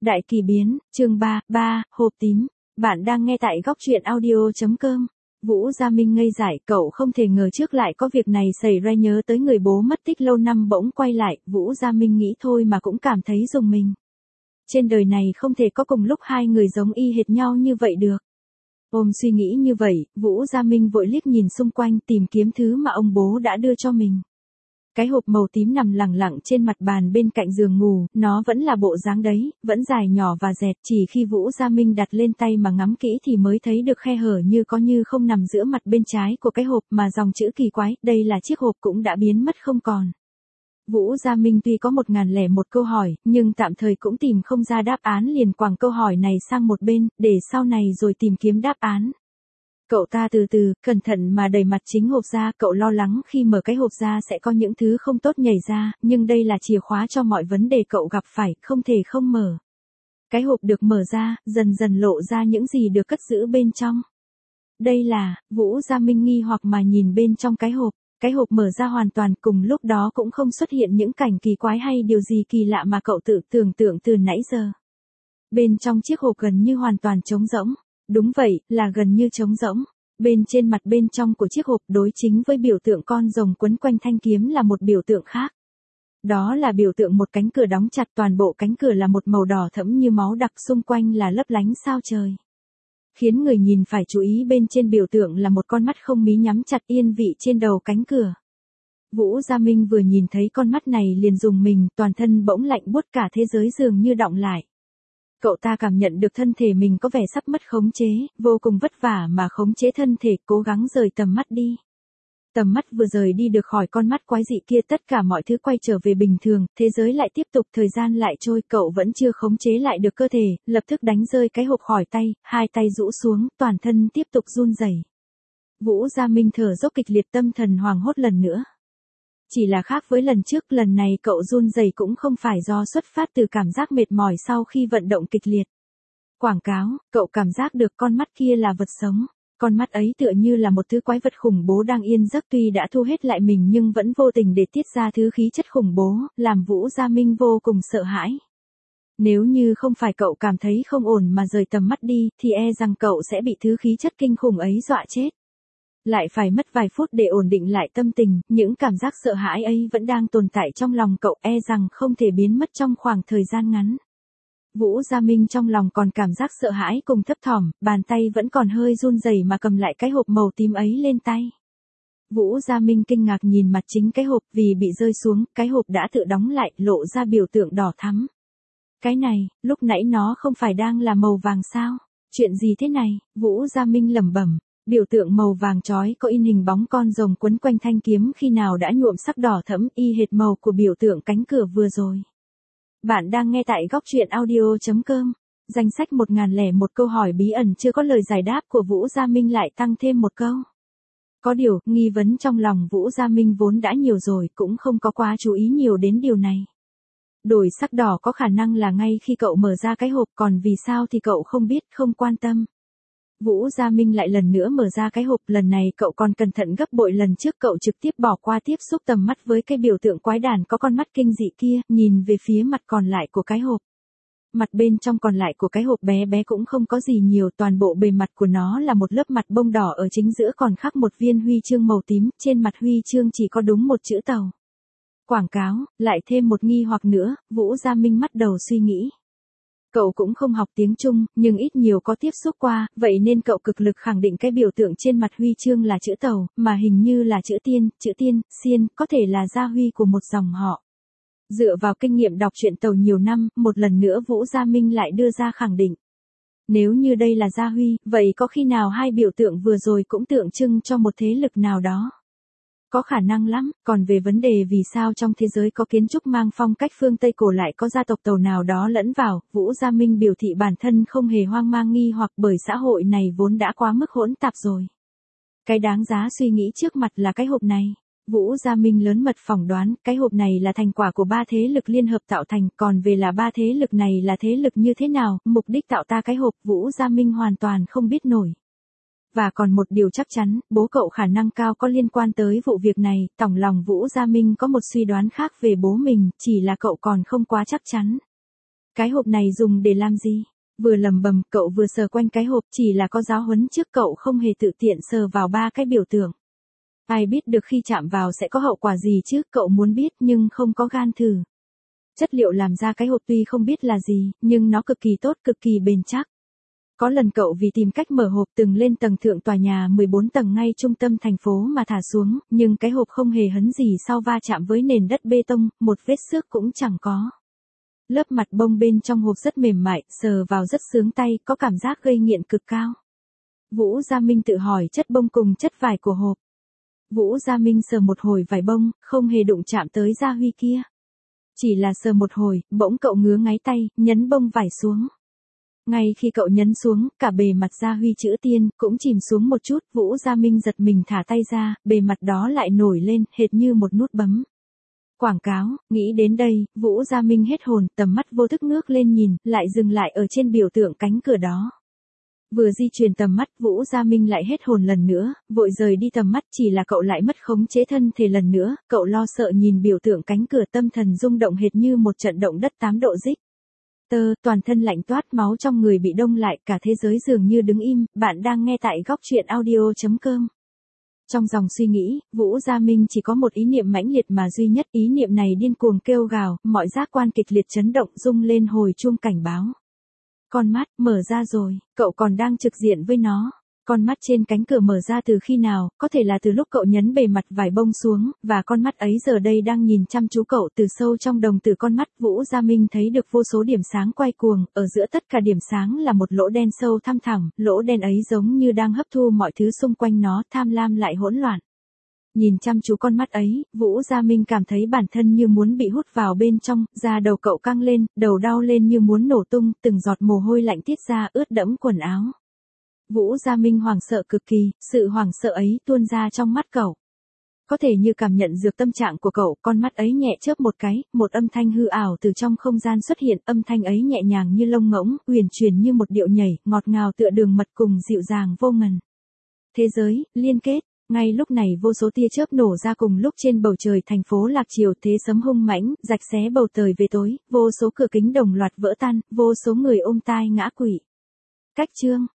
Đại kỳ biến, chương 3, hộp tím. Bạn đang nghe tại góc truyện audio.com. Vũ Gia Minh ngây dại, cậu không thể ngờ trước lại có việc này xảy ra, nhớ tới người bố mất tích lâu năm bỗng quay lại, Vũ Gia Minh nghĩ thôi mà cũng cảm thấy rùng mình. Trên đời này không thể có cùng lúc hai người giống y hệt nhau như vậy được. Ôm suy nghĩ như vậy, Vũ Gia Minh vội liếc nhìn xung quanh tìm kiếm thứ mà ông bố đã đưa cho mình. Cái hộp màu tím nằm lẳng lặng trên mặt bàn bên cạnh giường ngủ, nó vẫn là bộ dáng đấy, vẫn dài nhỏ và dẹt, chỉ khi Vũ Gia Minh đặt lên tay mà ngắm kỹ thì mới thấy được khe hở như có như không nằm giữa mặt bên trái của cái hộp mà dòng chữ kỳ quái, đây là chiếc hộp cũng đã biến mất không còn. Vũ Gia Minh tuy có 1001 câu hỏi, nhưng tạm thời cũng tìm không ra đáp án, liền quẳng câu hỏi này sang một bên, để sau này rồi tìm kiếm đáp án. Cậu ta từ từ, cẩn thận mà đẩy mặt chính hộp ra, cậu lo lắng khi mở cái hộp ra sẽ có những thứ không tốt nhảy ra, nhưng đây là chìa khóa cho mọi vấn đề cậu gặp phải, không thể không mở. Cái hộp được mở ra, dần dần lộ ra những gì được cất giữ bên trong. Đây là, Vũ Gia Minh nghi hoặc mà nhìn bên trong cái hộp. Cái hộp mở ra hoàn toàn, cùng lúc đó cũng không xuất hiện những cảnh kỳ quái hay điều gì kỳ lạ mà cậu tự tưởng tượng từ nãy giờ. Bên trong chiếc hộp gần như hoàn toàn trống rỗng. Đúng vậy, là gần như trống rỗng. Bên trên mặt bên trong của chiếc hộp đối chính với biểu tượng con rồng quấn quanh thanh kiếm là một biểu tượng khác. Đó là biểu tượng một cánh cửa đóng chặt, toàn bộ cánh cửa là một màu đỏ thẫm như máu đặc, xung quanh là lấp lánh sao trời. Khiến người nhìn phải chú ý, bên trên biểu tượng là một con mắt không mí nhắm chặt yên vị trên đầu cánh cửa. Vũ Gia Minh vừa nhìn thấy con mắt này liền rùng mình, toàn thân bỗng lạnh buốt, cả thế giới dường như đọng lại. Cậu ta cảm nhận được thân thể mình có vẻ sắp mất khống chế, vô cùng vất vả mà khống chế thân thể, cố gắng rời tầm mắt đi. Tầm mắt vừa rời đi được khỏi con mắt quái dị kia, tất cả mọi thứ quay trở về bình thường, thế giới lại tiếp tục, thời gian lại trôi, cậu vẫn chưa khống chế lại được cơ thể, lập tức đánh rơi cái hộp khỏi tay, hai tay rũ xuống, toàn thân tiếp tục run rẩy. Vũ Gia Minh thở dốc kịch liệt, tâm thần hoảng hốt lần nữa. Chỉ là khác với lần trước, lần này cậu run rẩy cũng không phải do xuất phát từ cảm giác mệt mỏi sau khi vận động kịch liệt. Quảng cáo, cậu cảm giác được con mắt kia là vật sống. Con mắt ấy tựa như là một thứ quái vật khủng bố đang yên giấc, tuy đã thu hết lại mình nhưng vẫn vô tình để tiết ra thứ khí chất khủng bố, làm Vũ Gia Minh vô cùng sợ hãi. Nếu như không phải cậu cảm thấy không ổn mà rời tầm mắt đi, thì e rằng cậu sẽ bị thứ khí chất kinh khủng ấy dọa chết. Lại phải mất vài phút để ổn định lại tâm tình, những cảm giác sợ hãi ấy vẫn đang tồn tại trong lòng cậu, e rằng không thể biến mất trong khoảng thời gian ngắn. Vũ Gia Minh trong lòng còn cảm giác sợ hãi cùng thấp thỏm, bàn tay vẫn còn hơi run rẩy mà cầm lại cái hộp màu tím ấy lên tay. Vũ Gia Minh kinh ngạc nhìn mặt chính cái hộp, vì bị rơi xuống, cái hộp đã tự đóng lại, lộ ra biểu tượng đỏ thắm. Cái này, lúc nãy nó không phải đang là màu vàng sao? Chuyện gì thế này? Vũ Gia Minh lẩm bẩm. Biểu tượng màu vàng chói có in hình bóng con rồng quấn quanh thanh kiếm khi nào đã nhuộm sắc đỏ thẫm, y hệt màu của biểu tượng cánh cửa vừa rồi. Bạn đang nghe tại góc truyện audio.com. Danh sách 1001 câu hỏi bí ẩn chưa có lời giải đáp của Vũ Gia Minh lại tăng thêm một câu. Có điều, nghi vấn trong lòng Vũ Gia Minh vốn đã nhiều rồi, cũng không có quá chú ý nhiều đến điều này. Đổi sắc đỏ có khả năng là ngay khi cậu mở ra cái hộp, còn vì sao thì cậu không biết, không quan tâm. Vũ Gia Minh lại lần nữa mở ra cái hộp, lần này cậu còn cẩn thận gấp bội lần trước, cậu trực tiếp bỏ qua tiếp xúc tầm mắt với cái biểu tượng quái đản có con mắt kinh dị kia, nhìn về phía mặt còn lại của cái hộp. Mặt bên trong còn lại của cái hộp bé bé cũng không có gì nhiều, toàn bộ bề mặt của nó là một lớp mặt bông đỏ, ở chính giữa còn khắc một viên huy chương màu tím, trên mặt huy chương chỉ có đúng một chữ Tàu. Quảng cáo, lại thêm một nghi hoặc nữa, Vũ Gia Minh bắt đầu suy nghĩ. Cậu cũng không học tiếng Trung, nhưng ít nhiều có tiếp xúc qua, vậy nên cậu cực lực khẳng định cái biểu tượng trên mặt huy chương là chữ Tàu, mà hình như là chữ Tiên, Xiên, có thể là gia huy của một dòng họ. Dựa vào kinh nghiệm đọc truyện Tàu nhiều năm, một lần nữa Vũ Gia Minh lại đưa ra khẳng định. Nếu như đây là gia huy, vậy có khi nào hai biểu tượng vừa rồi cũng tượng trưng cho một thế lực nào đó? Có khả năng lắm, còn về vấn đề vì sao trong thế giới có kiến trúc mang phong cách phương Tây cổ lại có gia tộc Tàu nào đó lẫn vào, Vũ Gia Minh biểu thị bản thân không hề hoang mang nghi hoặc, bởi xã hội này vốn đã quá mức hỗn tạp rồi. Cái đáng giá suy nghĩ trước mặt là cái hộp này. Vũ Gia Minh lớn mật phỏng đoán, cái hộp này là thành quả của ba thế lực liên hợp tạo thành, còn về là ba thế lực này là thế lực như thế nào, mục đích tạo ra cái hộp, Vũ Gia Minh hoàn toàn không biết nổi. Và còn một điều chắc chắn, bố cậu khả năng cao có liên quan tới vụ việc này, tổng lòng Vũ Gia Minh có một suy đoán khác về bố mình, chỉ là cậu còn không quá chắc chắn. Cái hộp này dùng để làm gì? Vừa lầm bầm, cậu vừa sờ quanh cái hộp, chỉ là có giáo huấn trước cậu không hề tự tiện sờ vào ba cái biểu tượng. Ai biết được khi chạm vào sẽ có hậu quả gì chứ, cậu muốn biết nhưng không có gan thử. Chất liệu làm ra cái hộp tuy không biết là gì, nhưng nó cực kỳ tốt, cực kỳ bền chắc. Có lần cậu vì tìm cách mở hộp từng lên tầng thượng tòa nhà 14 tầng ngay trung tâm thành phố mà thả xuống, nhưng cái hộp không hề hấn gì sau va chạm với nền đất bê tông, một vết xước cũng chẳng có. Lớp mặt bông bên trong hộp rất mềm mại, sờ vào rất sướng tay, có cảm giác gây nghiện cực cao. Vũ Gia Minh tự hỏi chất bông cùng chất vải của hộp. Vũ Gia Minh sờ một hồi vải bông, không hề đụng chạm tới Gia Huy kia. Chỉ là sờ một hồi, bỗng cậu ngứa ngáy tay, nhấn bông vải xuống. Ngay khi cậu nhấn xuống, cả bề mặt Gia Huy chữ tiên cũng chìm xuống một chút, Vũ Gia Minh giật mình thả tay ra, bề mặt đó lại nổi lên, hệt như một nút bấm. Quảng cáo, nghĩ đến đây, Vũ Gia Minh hết hồn, tầm mắt vô thức ngước lên nhìn, lại dừng lại ở trên biểu tượng cánh cửa đó. Vừa di chuyển tầm mắt, Vũ Gia Minh lại hết hồn lần nữa, vội rời đi tầm mắt, chỉ là cậu lại mất khống chế thân thể lần nữa, cậu lo sợ nhìn biểu tượng cánh cửa, tâm thần rung động hệt như một trận động đất 8 độ rích. Toàn thân lạnh toát, máu trong người bị đông lại, cả thế giới dường như đứng im. Bạn đang nghe tại góc truyện audio.com. Trong dòng suy nghĩ, Vũ Gia Minh chỉ có một ý niệm mãnh liệt mà duy nhất, ý niệm này điên cuồng kêu gào, mọi giác quan kịch liệt chấn động, rung lên hồi chuông cảnh báo. Con mắt, mở ra rồi, cậu còn đang trực diện với nó. Con mắt trên cánh cửa mở ra từ khi nào, có thể là từ lúc cậu nhấn bề mặt vải bông xuống, và con mắt ấy giờ đây đang nhìn chăm chú cậu từ sâu trong đồng tử con mắt. Vũ Gia Minh thấy được vô số điểm sáng quay cuồng, ở giữa tất cả điểm sáng là một lỗ đen sâu thăm thẳm, lỗ đen ấy giống như đang hấp thu mọi thứ xung quanh nó, tham lam lại hỗn loạn. Nhìn chăm chú con mắt ấy, Vũ Gia Minh cảm thấy bản thân như muốn bị hút vào bên trong, da đầu cậu căng lên, đầu đau lên như muốn nổ tung, từng giọt mồ hôi lạnh tiết ra ướt đẫm quần áo. Vũ Gia Minh hoảng sợ cực kỳ, sự hoảng sợ ấy tuôn ra trong mắt cậu. Có thể như cảm nhận được tâm trạng của cậu, con mắt ấy nhẹ chớp một cái, một âm thanh hư ảo từ trong không gian xuất hiện, âm thanh ấy nhẹ nhàng như lông ngỗng, huyền chuyển như một điệu nhảy, ngọt ngào tựa đường mật cùng dịu dàng vô ngần. Thế giới, liên kết. Ngay lúc này vô số tia chớp nổ ra cùng lúc trên bầu trời thành phố Lạc Triều, thế sấm hung mãnh, rạch xé bầu trời về tối, vô số cửa kính đồng loạt vỡ tan, vô số người ôm tai ngã quỵ. Cách chương